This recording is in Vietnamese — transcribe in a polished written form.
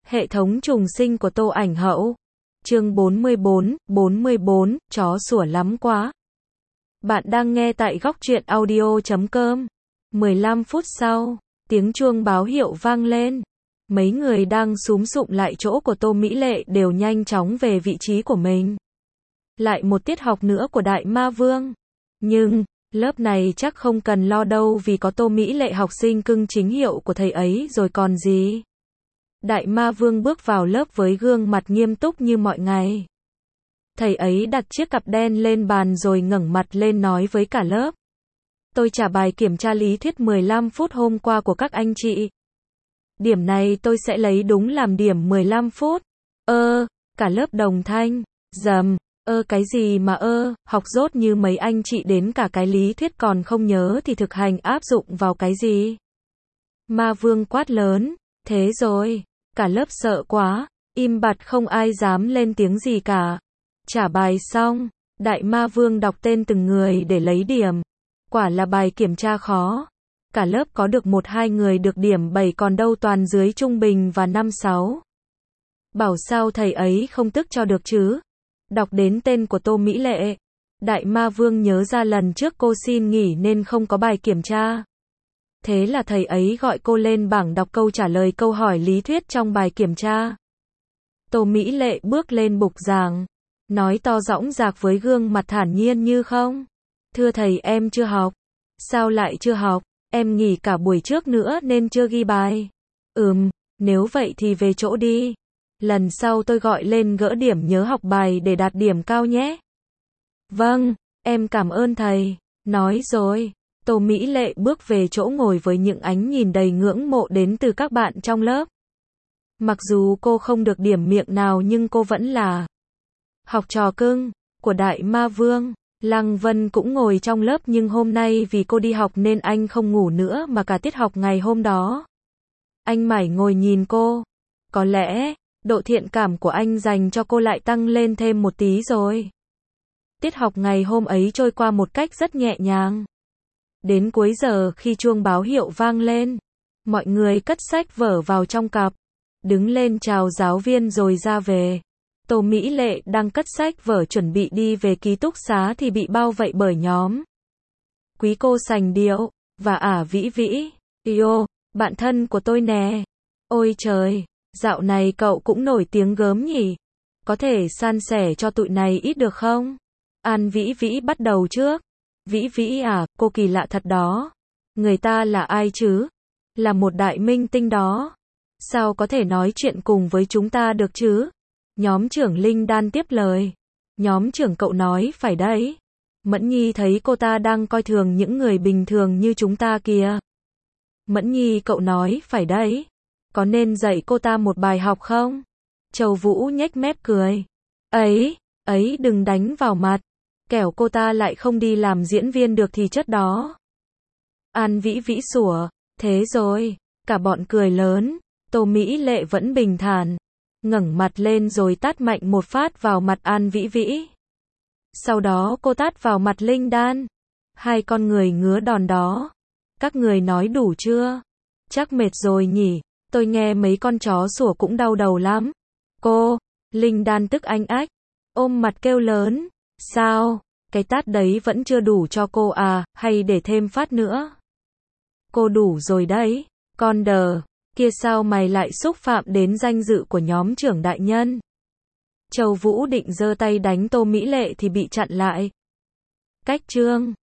Hệ thống trùng sinh của Tô Ảnh Hậu. Chương 44, chó sủa lắm quá. Bạn đang nghe tại góc truyện audio.com. 15 phút sau, tiếng chuông báo hiệu vang lên. Mấy người đang súm sụm lại chỗ của Tô Mỹ Lệ đều nhanh chóng về vị trí của mình. Lại một tiết học nữa của Đại Ma Vương. Nhưng, lớp này chắc không cần lo đâu vì có Tô Mỹ Lệ học sinh cưng chính hiệu của thầy ấy rồi còn gì. Đại Ma Vương bước vào lớp với gương mặt nghiêm túc như mọi ngày. Thầy ấy đặt chiếc cặp đen lên bàn rồi ngẩng mặt lên nói với cả lớp. Tôi trả bài kiểm tra lý thuyết 15 phút hôm qua của các anh chị. Điểm này tôi sẽ lấy đúng làm điểm 15 phút. Cả lớp đồng thanh. Dầm, cái gì mà học dốt như mấy anh chị đến cả cái lý thuyết còn không nhớ thì thực hành áp dụng vào cái gì? Ma Vương quát lớn. Thế rồi, cả lớp sợ quá, im bặt không ai dám lên tiếng gì cả. Trả bài xong, Đại Ma Vương đọc tên từng người để lấy điểm. Quả là bài kiểm tra khó. Cả lớp có được 1-2 người được điểm 7 còn đâu toàn dưới trung bình và 5-6. Bảo sao thầy ấy không tức cho được chứ? Đọc đến tên của Tô Mỹ Lệ. Đại Ma Vương nhớ ra lần trước cô xin nghỉ nên không có bài kiểm tra. Thế là thầy ấy gọi cô lên bảng đọc câu trả lời câu hỏi lý thuyết trong bài kiểm tra. Tô Mỹ Lệ bước lên bục giảng, nói to dõng dạc với gương mặt thản nhiên như không. Thưa thầy, em chưa học. Sao lại chưa học? Em nghỉ cả buổi trước nữa nên chưa ghi bài. Nếu vậy thì về chỗ đi. Lần sau tôi gọi lên gỡ điểm nhớ học bài để đạt điểm cao nhé. Vâng, em cảm ơn thầy. Nói rồi, Tô Mỹ Lệ bước về chỗ ngồi với những ánh nhìn đầy ngưỡng mộ đến từ các bạn trong lớp. Mặc dù cô không được điểm miệng nào nhưng cô vẫn là học trò cưng của Đại Ma Vương. Lăng Vân cũng ngồi trong lớp nhưng hôm nay vì cô đi học nên anh không ngủ nữa mà cả tiết học ngày hôm đó. Anh mải ngồi nhìn cô. Có lẽ, độ thiện cảm của anh dành cho cô lại tăng lên thêm một tí rồi. Tiết học ngày hôm ấy trôi qua một cách rất nhẹ nhàng. Đến cuối giờ khi chuông báo hiệu vang lên, mọi người cất sách vở vào trong cặp, đứng lên chào giáo viên rồi ra về. Tô Mỹ Lệ đang cất sách vở chuẩn bị đi về ký túc xá thì bị bao vây bởi nhóm. Quý cô sành điệu, và Vĩ Vĩ. Yo, bạn thân của tôi nè. Ôi trời, dạo này cậu cũng nổi tiếng gớm nhỉ. Có thể san sẻ cho tụi này ít được không? An Vĩ Vĩ bắt đầu trước. Vĩ Vĩ à, cô kỳ lạ thật đó. Người ta là ai chứ? Là một đại minh tinh đó. Sao có thể nói chuyện cùng với chúng ta được chứ? Nhóm trưởng Linh Đan tiếp lời. Nhóm trưởng cậu nói phải đấy. Mẫn Nhi thấy cô ta đang coi thường những người bình thường như chúng ta kìa. Mẫn Nhi cậu nói phải đấy. Có nên dạy cô ta một bài học không? Châu Vũ nhếch mép cười. Ấy đừng đánh vào mặt. Kẻo cô ta lại không đi làm diễn viên được thì chất đó. An Vĩ Vĩ sủa. Thế rồi, cả bọn cười lớn. Tô Mỹ Lệ vẫn bình thản, ngẩng mặt lên rồi tát mạnh một phát vào mặt An Vĩ Vĩ. Sau đó cô tát vào mặt Linh Đan. Hai con người ngứa đòn đó. Các người nói đủ chưa? Chắc mệt rồi nhỉ? Tôi nghe mấy con chó sủa cũng đau đầu lắm. Cô, Linh Đan tức anh ách, ôm mặt kêu lớn. Sao? Cái tát đấy vẫn chưa đủ cho cô à, hay để thêm phát nữa? Cô đủ rồi đấy, con đờ. Kia sao mày lại xúc phạm đến danh dự của nhóm trưởng đại nhân? Châu Vũ định giơ tay đánh Tô Mỹ Lệ thì bị chặn lại. Cách chương